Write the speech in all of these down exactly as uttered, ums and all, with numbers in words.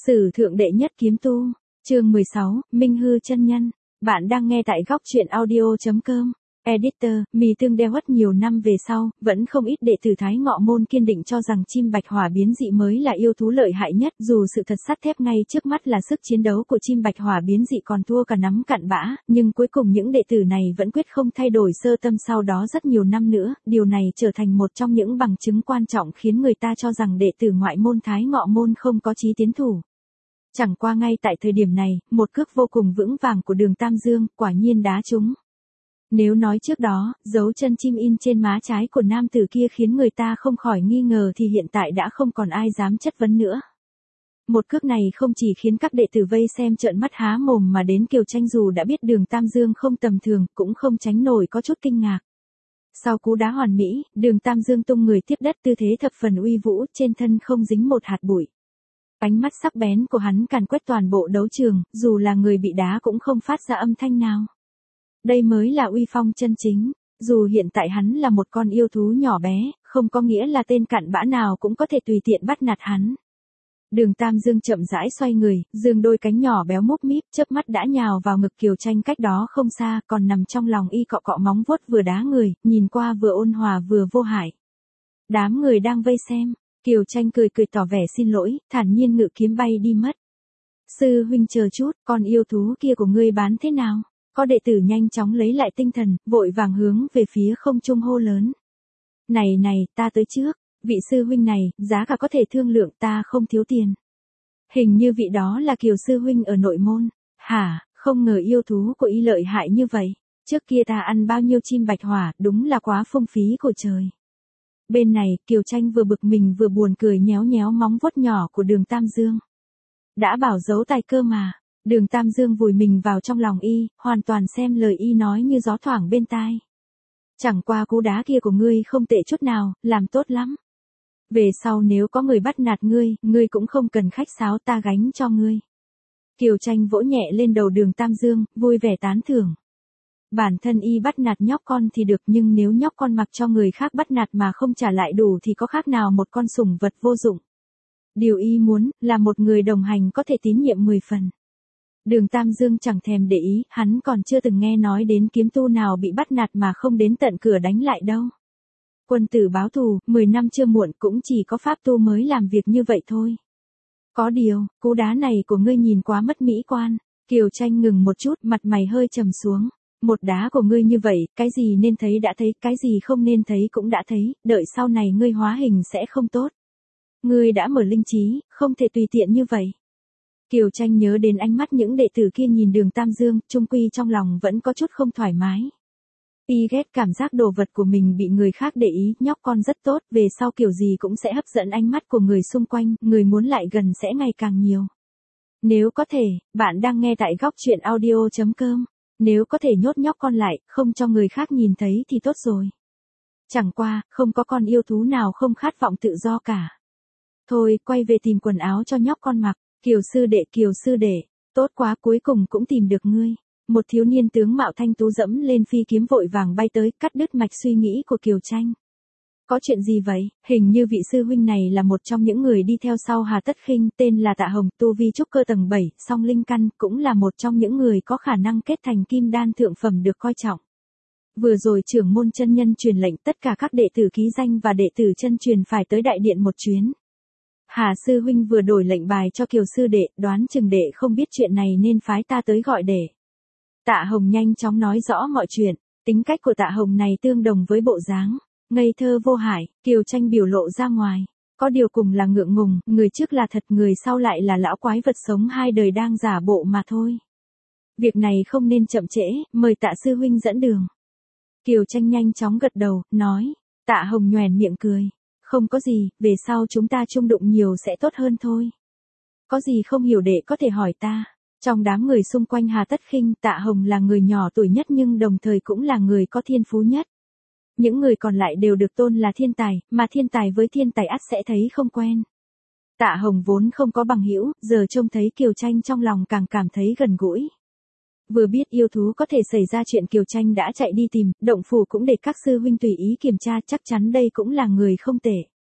Sử thượng đệ nhất kiếm tu, chương mười sáu, Minh Hư chân nhân. Bạn đang nghe tại góc truyện audio.com. Editor, mì tương đeo hất nhiều năm về sau, vẫn không ít đệ tử Thái Ngọ Môn kiên định cho rằng chim bạch hỏa biến dị mới là yêu thú lợi hại nhất, dù sự thật sắt thép ngay trước mắt là sức chiến đấu của chim bạch hỏa biến dị còn thua cả nắm cặn bã, nhưng cuối cùng những đệ tử này vẫn quyết không thay đổi sơ tâm. Sau đó rất nhiều năm nữa, điều này trở thành một trong những bằng chứng quan trọng khiến người ta cho rằng đệ tử ngoại môn Thái Ngọ Môn không có chí tiến thủ. Chẳng qua ngay tại thời điểm này, một cước vô cùng vững vàng của Đường Tam Dương quả nhiên đá trúng. Nếu nói trước đó, dấu chân chim in trên má trái của nam tử kia khiến người ta không khỏi nghi ngờ thì hiện tại đã không còn ai dám chất vấn nữa. Một cước này không chỉ khiến các đệ tử vây xem trợn mắt há mồm mà đến Kiều Tranh dù đã biết Đường Tam Dương không tầm thường, cũng không tránh nổi có chút kinh ngạc. Sau cú đá hoàn mỹ, Đường Tam Dương tung người tiếp đất tư thế thập phần uy vũ, trên thân không dính một hạt bụi. Ánh mắt sắc bén của hắn càn quét toàn bộ đấu trường, dù là người bị đá cũng không phát ra âm thanh nào. Đây mới là uy phong chân chính, dù hiện tại hắn là một con yêu thú nhỏ bé, không có nghĩa là tên cặn bã nào cũng có thể tùy tiện bắt nạt hắn. Đường Tam Dương chậm rãi xoay người, giương đôi cánh nhỏ béo múp míp, chớp mắt đã nhào vào ngực Kiều Tranh cách đó không xa, còn nằm trong lòng y cọ cọ móng vuốt vừa đá người, nhìn qua vừa ôn hòa vừa vô hại. Đám người đang vây xem, Kiều Tranh cười cười tỏ vẻ xin lỗi, thản nhiên ngự kiếm bay đi mất. Sư huynh chờ chút, con yêu thú kia của ngươi bán thế nào? Có đệ tử nhanh chóng lấy lại tinh thần, vội vàng hướng về phía không trung hô lớn. Này này, ta tới trước, vị sư huynh này, giá cả có thể thương lượng, ta không thiếu tiền. Hình như vị đó là Kiều sư huynh ở nội môn. Hả, không ngờ yêu thú của y lợi hại như vậy. Trước kia ta ăn bao nhiêu chim bạch hỏa, đúng là quá phung phí của trời. Bên này, Kiều Tranh vừa bực mình vừa buồn cười nhéo nhéo móng vuốt nhỏ của Đường Tam Dương. Đã bảo giấu tài cơ mà. Đường Tam Dương vùi mình vào trong lòng y, hoàn toàn xem lời y nói như gió thoảng bên tai. Chẳng qua cú đá kia của ngươi không tệ chút nào, làm tốt lắm. Về sau nếu có người bắt nạt ngươi, ngươi cũng không cần khách sáo, ta gánh cho ngươi. Kiều Tranh vỗ nhẹ lên đầu Đường Tam Dương, vui vẻ tán thưởng. Bản thân y bắt nạt nhóc con thì được, nhưng nếu nhóc con mặc cho người khác bắt nạt mà không trả lại đủ thì có khác nào một con sủng vật vô dụng. Điều y muốn là một người đồng hành có thể tín nhiệm mười phần. Đường Tam Dương chẳng thèm để ý, hắn còn chưa từng nghe nói đến kiếm tu nào bị bắt nạt mà không đến tận cửa đánh lại đâu. Quân tử báo thù, mười năm chưa muộn, cũng chỉ có pháp tu mới làm việc như vậy thôi. Có điều, cú đá này của ngươi nhìn quá mất mỹ quan. Kiều Tranh ngừng một chút, mặt mày hơi trầm xuống. Một đá của ngươi như vậy, cái gì nên thấy đã thấy, cái gì không nên thấy cũng đã thấy, đợi sau này ngươi hóa hình sẽ không tốt. Ngươi đã mở linh trí, không thể tùy tiện như vậy. Kiều Tranh nhớ đến ánh mắt những đệ tử kia nhìn Đường Tam Dương, chung quy trong lòng vẫn có chút không thoải mái. Y ghét cảm giác đồ vật của mình bị người khác để ý, nhóc con rất tốt, về sau kiểu gì cũng sẽ hấp dẫn ánh mắt của người xung quanh, người muốn lại gần sẽ ngày càng nhiều. Nếu có thể, bạn đang nghe tại góc truyện audio.com. Nếu có thể nhốt nhóc con lại, không cho người khác nhìn thấy thì tốt rồi. Chẳng qua, không có con yêu thú nào không khát vọng tự do cả. Thôi, quay về tìm quần áo cho nhóc con mặc. Kiều sư đệ, Kiều sư đệ, tốt quá, cuối cùng cũng tìm được ngươi. Một thiếu niên tướng mạo thanh tú dẫm lên phi kiếm vội vàng bay tới, cắt đứt mạch suy nghĩ của Kiều Tranh. Có chuyện gì vậy? Hình như vị sư huynh này là một trong những người đi theo sau Hà Tất Khinh, tên là Tạ Hồng, tu vi trúc cơ tầng bảy, song linh căn, cũng là một trong những người có khả năng kết thành kim đan thượng phẩm được coi trọng. Vừa rồi trưởng môn chân nhân truyền lệnh tất cả các đệ tử ký danh và đệ tử chân truyền phải tới đại điện một chuyến. Hà sư huynh vừa đổi lệnh bài cho Kiều sư đệ, đoán chừng đệ không biết chuyện này nên phái ta tới gọi để. Tạ Hồng nhanh chóng nói rõ mọi chuyện, tính cách của Tạ Hồng này tương đồng với bộ dáng ngây thơ vô hại, Kiều Tranh biểu lộ ra ngoài. Có điều cùng là ngượng ngùng, người trước là thật, người sau lại là lão quái vật sống hai đời đang giả bộ mà thôi. Việc này không nên chậm trễ, mời Tạ sư huynh dẫn đường. Kiều Tranh nhanh chóng gật đầu, nói. Tạ Hồng nhoẻn miệng cười. Không có gì, về sau chúng ta chung đụng nhiều sẽ tốt hơn thôi. Có gì không hiểu đệ có thể hỏi ta. Trong đám người xung quanh Hà Tất Khinh, Tạ Hồng là người nhỏ tuổi nhất nhưng đồng thời cũng là người có thiên phú nhất. Những người còn lại đều được tôn là thiên tài, mà thiên tài với thiên tài ắt sẽ thấy không quen. Tạ Hồng vốn không có bằng hữu, giờ trông thấy Kiều Tranh trong lòng càng cảm thấy gần gũi. Vừa biết yêu thú có thể xảy ra chuyện Kiều Tranh đã chạy đi tìm, động phủ cũng để các sư huynh tùy ý kiểm tra, chắc chắn đây cũng là người không tệ.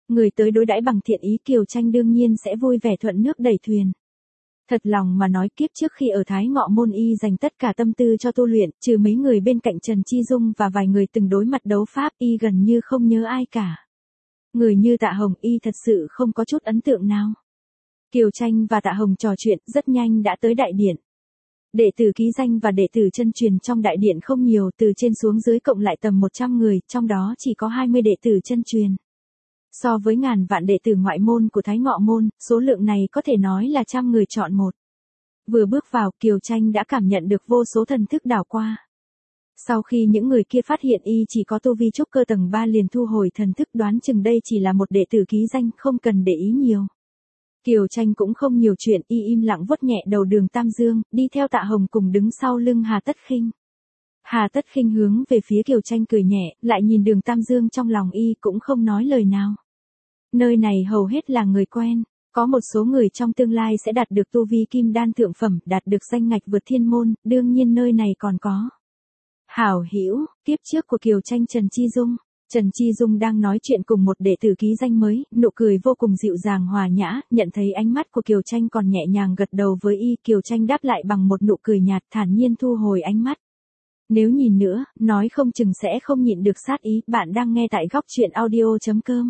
Người tới đối đãi bằng thiện ý Kiều Tranh đương nhiên sẽ vui vẻ thuận nước đẩy thuyền. Thật lòng mà nói kiếp trước khi ở Thái Ngọ Môn y dành tất cả tâm tư cho tu luyện, trừ mấy người bên cạnh Trần Chi Dung và vài người từng đối mặt đấu pháp y gần như không nhớ ai cả. Người như Tạ Hồng y thật sự không có chút ấn tượng nào. Kiều Tranh và Tạ Hồng trò chuyện rất nhanh đã tới đại điện. Đệ tử ký danh và đệ tử chân truyền trong đại điện không nhiều, từ trên xuống dưới cộng lại tầm một trăm người, trong đó chỉ có hai mươi đệ tử chân truyền. So với ngàn vạn đệ tử ngoại môn của Thái Ngọ Môn, số lượng này có thể nói là trăm người chọn một. Vừa bước vào, Kiều Tranh đã cảm nhận được vô số thần thức đảo qua. Sau khi những người kia phát hiện y chỉ có tu vi trúc cơ tầng ba liền thu hồi thần thức, đoán chừng đây chỉ là một đệ tử ký danh, không cần để ý nhiều. Kiều Tranh cũng không nhiều chuyện, y im lặng vuốt nhẹ đầu Đường Tam Dương, đi theo Tạ Hồng cùng đứng sau lưng Hà Tất Khinh. Hà Tất Khinh hướng về phía Kiều Tranh cười nhẹ, lại nhìn Đường Tam Dương trong lòng y cũng không nói lời nào. Nơi này hầu hết là người quen, có một số người trong tương lai sẽ đạt được tu vi kim đan thượng phẩm, đạt được danh ngạch vượt thiên môn, đương nhiên nơi này còn có hảo hữu, tiếp trước của Kiều Tranh Trần Chi Dung. Trần Chi Dung đang nói chuyện cùng một đệ tử ký danh mới, nụ cười vô cùng dịu dàng hòa nhã, nhận thấy ánh mắt của Kiều Tranh còn nhẹ nhàng gật đầu với y, Kiều Tranh đáp lại bằng một nụ cười nhạt, thản nhiên thu hồi ánh mắt. Nếu nhìn nữa, nói không chừng sẽ không nhịn được sát ý. Bạn đang nghe tại góc truyện audio chấm com.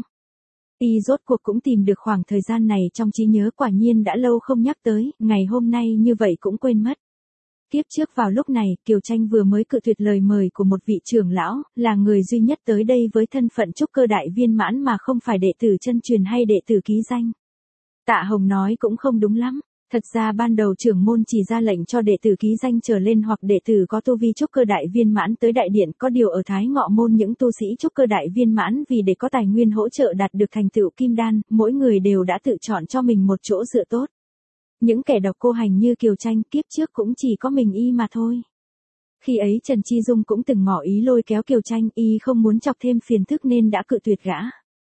Y rốt cuộc cũng tìm được khoảng thời gian này trong trí nhớ, quả nhiên đã lâu không nhắc tới, ngày hôm nay như vậy cũng quên mất. Tiếp trước vào lúc này, Kiều Tranh vừa mới cự tuyệt lời mời của một vị trưởng lão, là người duy nhất tới đây với thân phận trúc cơ đại viên mãn mà không phải đệ tử chân truyền hay đệ tử ký danh. Tạ Hồng nói cũng không đúng lắm. Thật ra ban đầu trưởng môn chỉ ra lệnh cho đệ tử ký danh trở lên hoặc đệ tử có tu vi trúc cơ đại viên mãn tới đại điện, có điều ở Thái Ngọ Môn những tu sĩ trúc cơ đại viên mãn vì để có tài nguyên hỗ trợ đạt được thành tựu kim đan, mỗi người đều đã tự chọn cho mình một chỗ dựa tốt. Những kẻ độc cô hành như Kiều Tranh kiếp trước cũng chỉ có mình y mà thôi. Khi ấy Trần Chi Dung cũng từng ngỏ ý lôi kéo Kiều Tranh, y không muốn chọc thêm phiền phức nên đã cự tuyệt gã.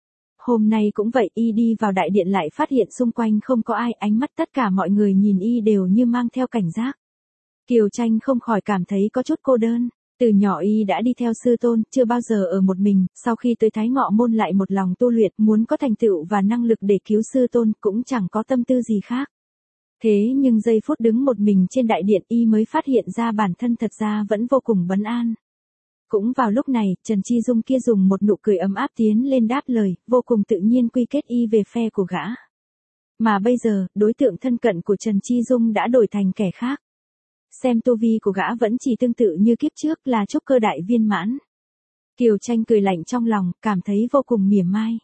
Hôm nay cũng vậy, y đi vào đại điện lại phát hiện xung quanh không có ai, ánh mắt tất cả mọi người nhìn y đều như mang theo cảnh giác. Kiều Tranh không khỏi cảm thấy có chút cô đơn. Từ nhỏ y đã đi theo sư tôn, chưa bao giờ ở một mình, sau khi tới Thái Ngọ Môn lại một lòng tu luyện, muốn có thành tựu và năng lực để cứu sư tôn, cũng chẳng có tâm tư gì khác. Thế nhưng giây phút đứng một mình trên đại điện y mới phát hiện ra bản thân thật ra vẫn vô cùng bấn an. Cũng vào lúc này, Trần Chi Dung kia dùng một nụ cười ấm áp tiến lên đáp lời, vô cùng tự nhiên quy kết y về phe của gã. Mà bây giờ, đối tượng thân cận của Trần Chi Dung đã đổi thành kẻ khác. Xem tu vi của gã vẫn chỉ tương tự như kiếp trước là trúc cơ đại viên mãn. Kiều Tranh cười lạnh trong lòng, cảm thấy vô cùng mỉa mai.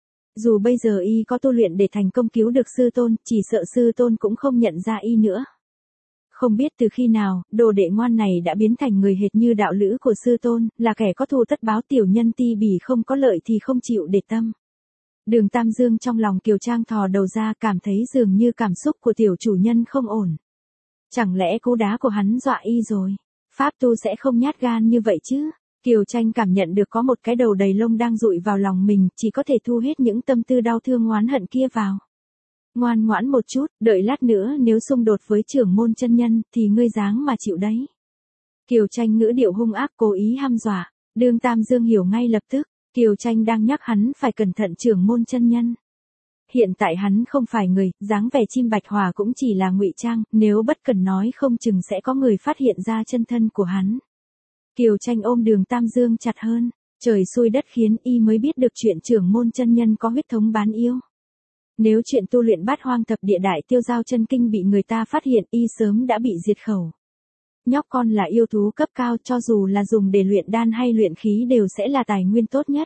Dù bây giờ y có tu luyện để thành công cứu được sư tôn, chỉ sợ sư tôn cũng không nhận ra y nữa. Không biết từ khi nào, đồ đệ ngoan này đã biến thành người hệt như đạo lữ của sư tôn, là kẻ có thù tất báo, tiểu nhân ti bỉ không có lợi thì không chịu để tâm. Đường Tam Dương trong lòng Kiều Trang thò đầu ra, cảm thấy dường như cảm xúc của tiểu chủ nhân không ổn. Chẳng lẽ cú đá của hắn dọa y rồi? Pháp tu sẽ không nhát gan như vậy chứ? Kiều Tranh cảm nhận được có một cái đầu đầy lông đang dụi vào lòng mình, chỉ có thể thu hết những tâm tư đau thương oán hận kia vào. Ngoan ngoãn một chút, đợi lát nữa nếu xung đột với trưởng môn chân nhân, thì ngươi dáng mà chịu đấy. Kiều Tranh ngữ điệu hung ác cố ý hăm dọa, Đường Tam Dương hiểu ngay lập tức, Kiều Tranh đang nhắc hắn phải cẩn thận trưởng môn chân nhân. Hiện tại hắn không phải người, dáng vẻ chim bạch hòa cũng chỉ là ngụy trang, nếu bất cẩn nói không chừng sẽ có người phát hiện ra chân thân của hắn. Kiều Tranh ôm Đường Tam Dương chặt hơn, trời xui đất khiến y mới biết được chuyện trưởng môn chân nhân có huyết thống bán yêu. Nếu chuyện tu luyện bát hoang thập địa đại tiêu giao chân kinh bị người ta phát hiện, y sớm đã bị diệt khẩu. Nhóc con là yêu thú cấp cao, cho dù là dùng để luyện đan hay luyện khí đều sẽ là tài nguyên tốt nhất.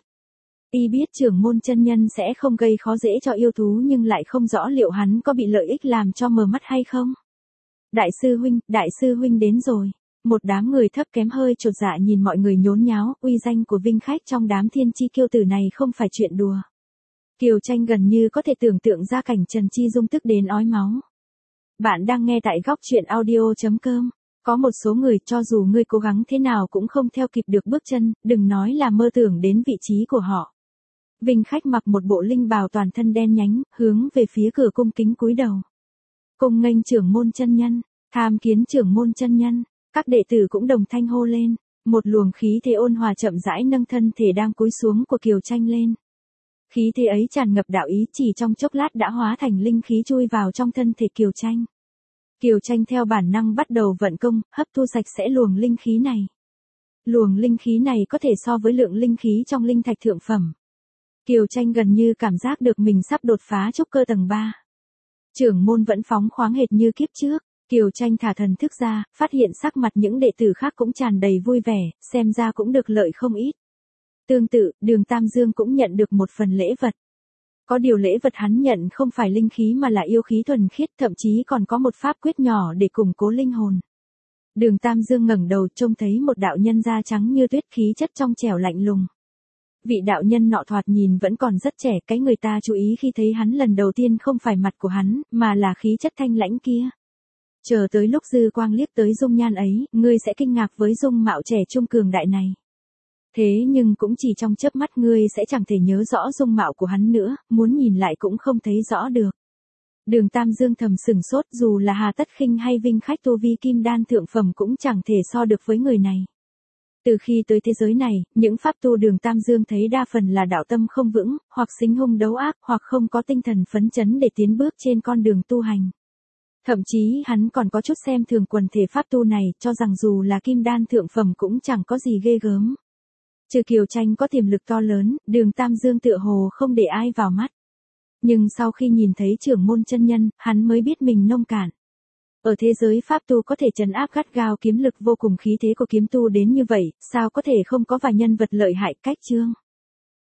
Y biết trưởng môn chân nhân sẽ không gây khó dễ cho yêu thú nhưng lại không rõ liệu hắn có bị lợi ích làm cho mờ mắt hay không. Đại sư huynh, đại sư huynh đến rồi. Một đám người thấp kém hơi chột dạ nhìn mọi người nhốn nháo, uy danh của Vinh Khách trong đám thiên chi kiêu tử này không phải chuyện đùa. Kiều Tranh gần như có thể tưởng tượng ra cảnh Trần Chi Dung tức đến ói máu. Bạn đang nghe tại góc truyện audio chấm com. Có một số người cho dù ngươi cố gắng thế nào cũng không theo kịp được bước chân, đừng nói là mơ tưởng đến vị trí của họ. Vinh Khách mặc một bộ linh bào toàn thân đen nhánh, hướng về phía cửa cung kính cúi đầu. Cung nghênh trưởng môn chân nhân, tham kiến trưởng môn chân nhân, các đệ tử cũng đồng thanh hô lên, một luồng khí thế ôn hòa chậm rãi nâng thân thể đang cúi xuống của Kiều Tranh lên. Khí thế ấy tràn ngập đạo ý, chỉ trong chốc lát đã hóa thành linh khí chui vào trong thân thể Kiều Tranh. Kiều Tranh theo bản năng bắt đầu vận công, hấp thu sạch sẽ luồng linh khí này. Luồng linh khí này có thể so với lượng linh khí trong linh thạch thượng phẩm. Kiều Tranh gần như cảm giác được mình sắp đột phá trúc cơ tầng ba. Trưởng môn vẫn phóng khoáng hệt như kiếp trước. Kiều Tranh thả thần thức ra, phát hiện sắc mặt những đệ tử khác cũng tràn đầy vui vẻ, xem ra cũng được lợi không ít. Tương tự, Đường Tam Dương cũng nhận được một phần lễ vật. Có điều lễ vật hắn nhận không phải linh khí mà là yêu khí thuần khiết, thậm chí còn có một pháp quyết nhỏ để củng cố linh hồn. Đường Tam Dương ngẩng đầu trông thấy một đạo nhân da trắng như tuyết, khí chất trong trẻo lạnh lùng. Vị đạo nhân nọ thoạt nhìn vẫn còn rất trẻ, cái người ta chú ý khi thấy hắn lần đầu tiên không phải mặt của hắn, mà là khí chất thanh lãnh kia. Chờ tới lúc dư quang liếc tới dung nhan ấy, ngươi sẽ kinh ngạc với dung mạo trẻ trung cường đại này. Thế nhưng cũng chỉ trong chớp mắt ngươi sẽ chẳng thể nhớ rõ dung mạo của hắn nữa, muốn nhìn lại cũng không thấy rõ được. Đường Tam Dương thầm sừng sốt, dù là Hà Tất Khinh hay Vinh Khách tu vi kim đan thượng phẩm cũng chẳng thể so được với người này. Từ khi tới thế giới này, những pháp tu Đường Tam Dương thấy đa phần là đạo tâm không vững, hoặc sinh hung đấu ác, hoặc không có tinh thần phấn chấn để tiến bước trên con đường tu hành. Thậm chí hắn còn có chút xem thường quần thể pháp tu này, cho rằng dù là kim đan thượng phẩm cũng chẳng có gì ghê gớm. Trừ Kiều Tranh có tiềm lực to lớn, Đường Tam Dương tựa hồ không để ai vào mắt. Nhưng sau khi nhìn thấy trưởng môn chân nhân, hắn mới biết mình nông cạn. Ở thế giới pháp tu có thể trấn áp gắt gao kiếm lực vô cùng khí thế của kiếm tu đến như vậy, sao có thể không có vài nhân vật lợi hại cách chương.